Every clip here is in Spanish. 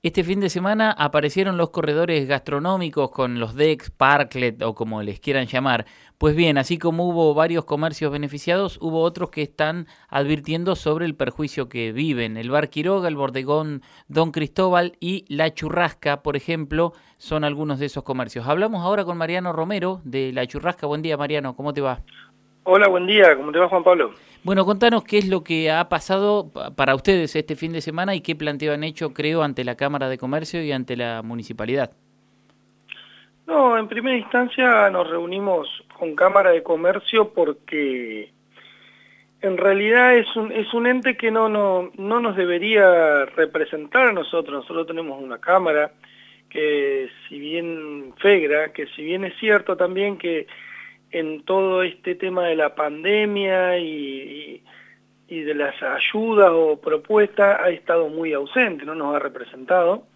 Este fin de semana aparecieron los corredores gastronómicos con los decks, parklet o como les quieran llamar. Pues bien, así como hubo varios comercios beneficiados, hubo otros que están advirtiendo sobre el perjuicio que viven. El Bar Quiroga, el Bodegón Don Cristóbal y La Churrasca, por ejemplo, son algunos de esos comercios. Hablamos ahora con Mariano Romero de La Churrasca. Buen día, Mariano, ¿cómo te va? Hola, buen día, ¿cómo te va, Juan Pablo? Bueno, contanos qué es lo que ha pasado para ustedes este fin de semana y qué planteo han hecho, creo, ante la Cámara de Comercio y ante la Municipalidad. No, en primera instancia nos reunimos con Cámara de Comercio porque en realidad es un ente que no nos debería representar a nosotros. Nosotros tenemos una Cámara que si bien FEGRA, que si bien es cierto también que en todo este tema de la pandemia y de las ayudas o propuestas ha estado muy ausente, no nos ha representado.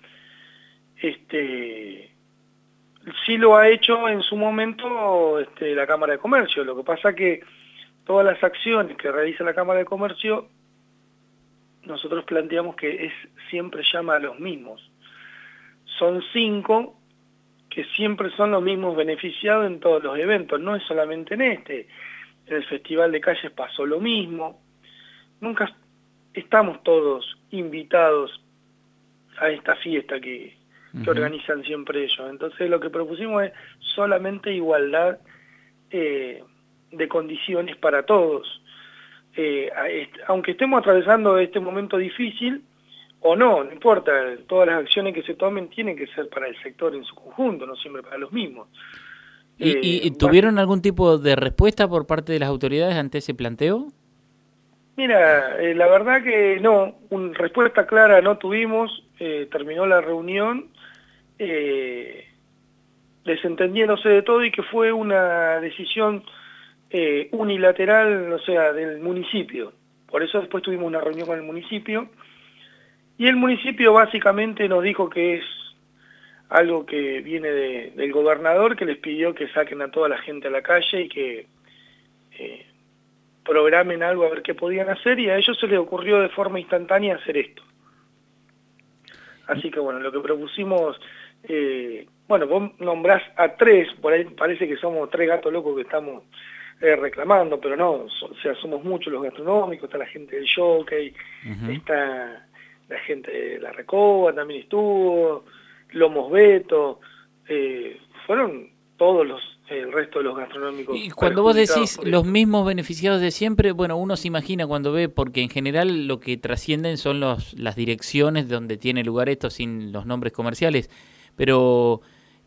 Sí lo ha hecho en su momento la Cámara de Comercio. Lo que pasa que todas las acciones que realiza la Cámara de Comercio, nosotros planteamos que siempre llama a los mismos. Son 5 que siempre son los mismos beneficiados en todos los eventos, no es solamente en este. En el Festival de Calles pasó lo mismo. Nunca estamos todos invitados a esta fiesta que organizan siempre ellos. Entonces lo que propusimos es solamente igualdad de condiciones para todos. Aunque estemos atravesando este momento difícil, o no importa, todas las acciones que se tomen tienen que ser para el sector en su conjunto, no siempre para los mismos. ¿Y tuvieron algún tipo de respuesta por parte de las autoridades ante ese planteo? Mira, la verdad que no, respuesta clara no tuvimos, terminó la reunión desentendiéndose de todo y que fue una decisión unilateral, o sea, del municipio. Por eso después tuvimos una reunión con el municipio y el municipio básicamente nos dijo que es algo que viene del gobernador, que les pidió que saquen a toda la gente a la calle y que programen algo a ver qué podían hacer, y a ellos se les ocurrió de forma instantánea hacer esto. Así que bueno, lo que propusimos, bueno, vos nombrás a 3, por ahí parece que somos 3 gatos locos que estamos reclamando, pero no, o sea, somos muchos los gastronómicos, está la gente del Jockey, está la gente de la Recoba, también estuvo, Lomos Beto, fueron todos el resto de los gastronómicos. Y cuando vos decís los mismos beneficiados de siempre, bueno, uno se imagina cuando ve, porque en general lo que trascienden son las direcciones donde tiene lugar esto sin los nombres comerciales, pero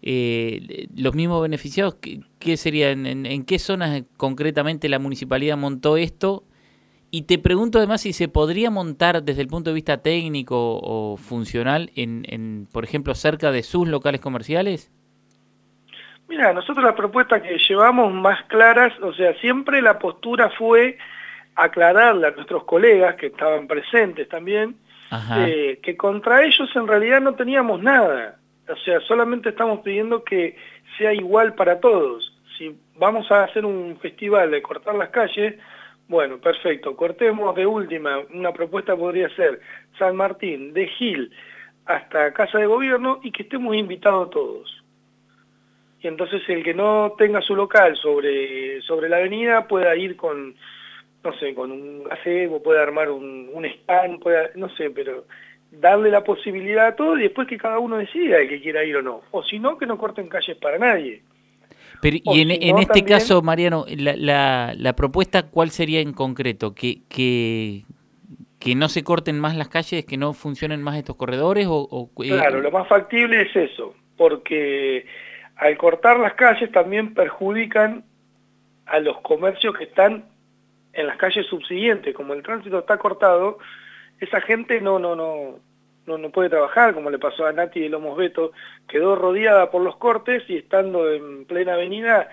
los mismos beneficiados, ¿qué sería? ¿En qué zonas concretamente la municipalidad montó esto? Y te pregunto además si se podría montar desde el punto de vista técnico o funcional por ejemplo, cerca de sus locales comerciales. Mira, nosotros las propuestas que llevamos más claras, o sea, siempre la postura fue aclararle a nuestros colegas que estaban presentes también, que contra ellos en realidad no teníamos nada. O sea, solamente estamos pidiendo que sea igual para todos. Si vamos a hacer un festival de cortar las calles, bueno, perfecto, cortemos de última. Una propuesta podría ser San Martín, de Gil hasta Casa de Gobierno, y que estemos invitados todos. Y entonces el que no tenga su local sobre la avenida pueda ir con, no sé, con un gazebo, puede armar un stand, no sé, pero darle la posibilidad a todos y después que cada uno decida el que quiera ir o no. O si no, que no corten calles para nadie. Pero y en este también, caso, Mariano, la propuesta, ¿cuál sería en concreto? ¿Que no se corten más las calles, que no funcionen más estos corredores? Claro, lo más factible es eso, porque al cortar las calles también perjudican a los comercios que están en las calles subsiguientes. Como el tránsito está cortado, esa gente no puede trabajar, como le pasó a Nati de Lomos Beto, quedó rodeada por los cortes y estando en plena avenida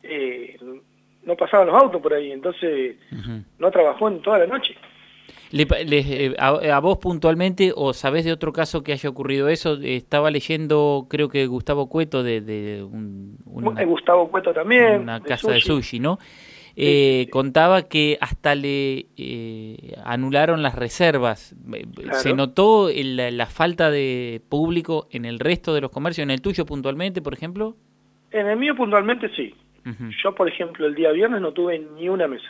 no pasaban los autos por ahí, entonces no trabajó en toda la noche. A vos puntualmente, o sabés de otro caso que haya ocurrido eso? Estaba leyendo, creo que Gustavo Cueto, Gustavo Cueto también. Una casa de sushi, ¿no? Contaba que hasta le anularon las reservas. Claro. ¿Se notó la falta de público en el resto de los comercios? ¿En el tuyo puntualmente, por ejemplo? En el mío puntualmente sí. Yo, por ejemplo, el día viernes no tuve ni una mesa.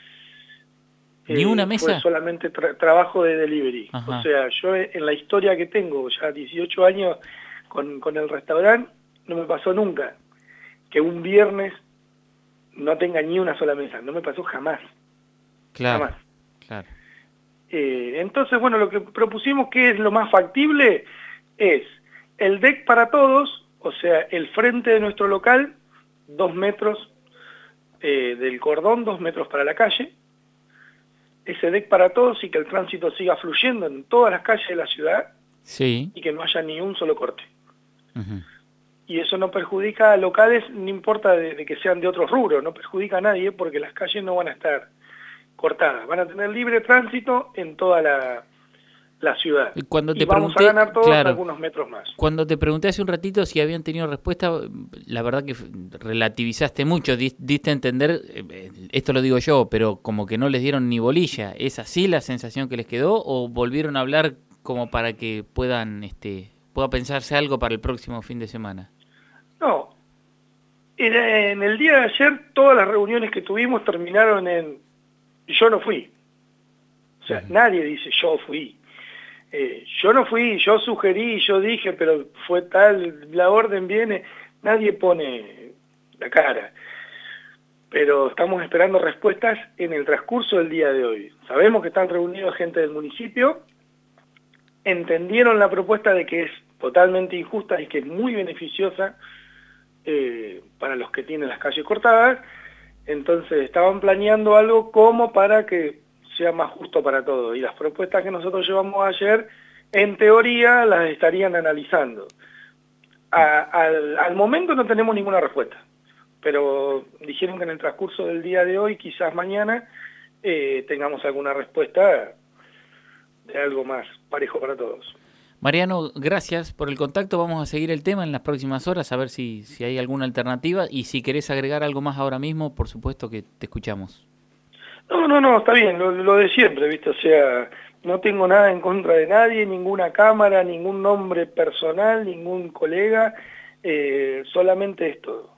¿Ni una mesa? Fue solamente trabajo de delivery. Ajá. O sea, yo en la historia que tengo, ya 18 años con el restaurante, no me pasó nunca que un viernes no tenga ni una sola mesa. No me pasó jamás. Claro, jamás. Claro. Entonces, bueno, lo que propusimos que es lo más factible es el deck para todos, o sea, el frente de nuestro local, 2 metros del cordón, 2 metros para la calle, ese deck para todos y que el tránsito siga fluyendo en todas las calles de la ciudad, sí, y que no haya ni un solo corte. Uh-huh. Y eso no perjudica a locales, no importa de que sean de otros rubros, no perjudica a nadie porque las calles no van a estar cortadas, van a tener libre tránsito en toda la ciudad. Cuando te vamos pregunté, a ganar todos claro, algunos metros más. Cuando te pregunté hace un ratito si habían tenido respuesta, la verdad que relativizaste mucho, diste a entender, esto lo digo yo, pero como que no les dieron ni bolilla. ¿Es así la sensación que les quedó o volvieron a hablar como para que pueda pensarse algo para el próximo fin de semana? No, en el día de ayer todas las reuniones que tuvimos terminaron en yo no fui. O sea, nadie dice yo fui. Yo no fui, yo sugerí, yo dije, pero fue tal, la orden viene, nadie pone la cara. Pero estamos esperando respuestas en el transcurso del día de hoy. Sabemos que están reunidos gente del municipio, entendieron la propuesta de que es totalmente injusta y que es muy beneficiosa para los que tienen las calles cortadas, entonces estaban planeando algo como para que sea más justo para todos. Y las propuestas que nosotros llevamos ayer, en teoría, las estarían analizando. Al momento no tenemos ninguna respuesta, pero dijeron que en el transcurso del día de hoy, quizás mañana, tengamos alguna respuesta de algo más parejo para todos. Mariano, gracias por el contacto. Vamos a seguir el tema en las próximas horas, a ver si hay alguna alternativa. Y si querés agregar algo más ahora mismo, por supuesto que te escuchamos. No, está bien, lo de siempre, ¿viste? O sea, no tengo nada en contra de nadie, ninguna cámara, ningún nombre personal, ningún colega, solamente esto.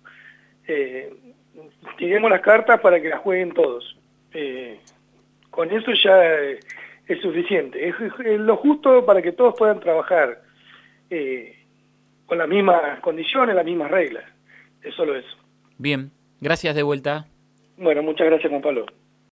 Tiremos las cartas para que las jueguen todos. Con eso ya es suficiente. Es lo justo para que todos puedan trabajar con las mismas condiciones, las mismas reglas. Es solo eso. Bien, gracias de vuelta. Bueno, muchas gracias, Juan Pablo.